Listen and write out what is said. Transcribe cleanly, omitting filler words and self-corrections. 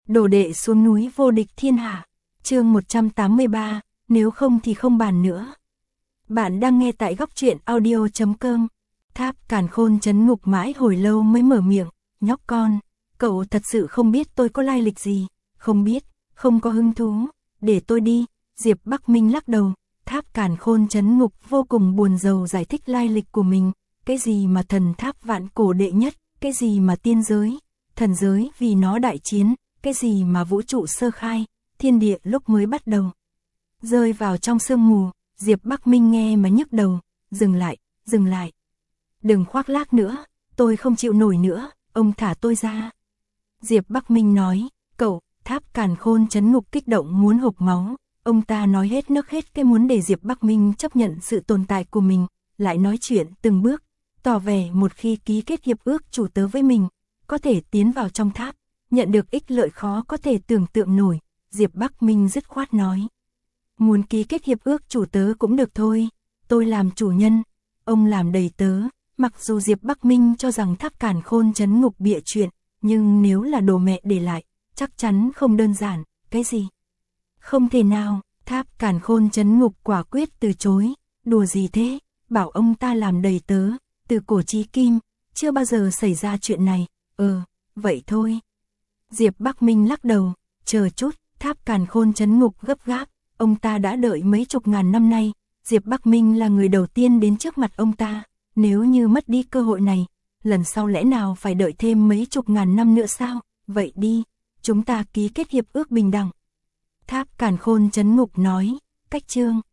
Đồ đệ xuống núi vô địch thiên hạ. Chương 183, nếu không thì không bàn nữa. Bạn đang nghe tại góc truyện audio.com. Tháp Càn Khôn trấn ngục mãi hồi lâu mới mở miệng, nhóc con, cậu thật sự không biết tôi có lai lịch gì, không biết, không có hứng thú, để tôi đi. Diệp Bắc Minh lắc đầu, Tháp Càn Khôn trấn ngục vô cùng buồn rầu giải thích lai lịch của mình, cái gì mà thần tháp vạn cổ đệ nhất, cái gì mà tiên giới, thần giới vì nó đại chiến, cái gì mà vũ trụ sơ khai, thiên địa lúc mới bắt đầu. Rơi vào trong sương mù, Diệp Bắc Minh nghe mà nhức đầu, dừng lại. Đừng khoác lác nữa, tôi không chịu nổi nữa, ông thả tôi ra. Diệp Bắc Minh nói, cậu, Tháp Càn Khôn trấn ngục kích động muốn hộc máu, ông ta nói hết nức hết cái muốn để Diệp Bắc Minh chấp nhận sự tồn tại của mình, lại nói chuyện từng bước, tỏ vẻ một khi ký kết hiệp ước chủ tớ với mình, có thể tiến vào trong tháp, nhận được ích lợi khó có thể tưởng tượng nổi. Diệp Bắc Minh dứt khoát nói, muốn ký kết hiệp ước chủ tớ cũng được thôi, tôi làm chủ nhân, ông làm đầy tớ. Mặc dù Diệp Bắc Minh cho rằng Tháp Càn Khôn trấn ngục bịa chuyện, nhưng nếu là đồ mẹ để lại, chắc chắn không đơn giản. Cái gì? Không thể nào. Tháp Càn Khôn trấn ngục quả quyết từ chối. Đùa gì thế? Bảo ông ta làm đầy tớ, từ cổ chí kim, chưa bao giờ xảy ra chuyện này. Vậy thôi. Diệp Bắc Minh lắc đầu, chờ chút. Tháp Càn Khôn trấn ngục gấp gáp, ông ta đã đợi mấy chục ngàn năm nay, Diệp Bắc Minh là người đầu tiên đến trước mặt ông ta. Nếu như mất đi cơ hội này, lần sau lẽ nào phải đợi thêm mấy chục ngàn năm nữa sao? Vậy đi, chúng ta ký kết hiệp ước bình đẳng. Tháp Càn Khôn trấn ngục nói, cách chương.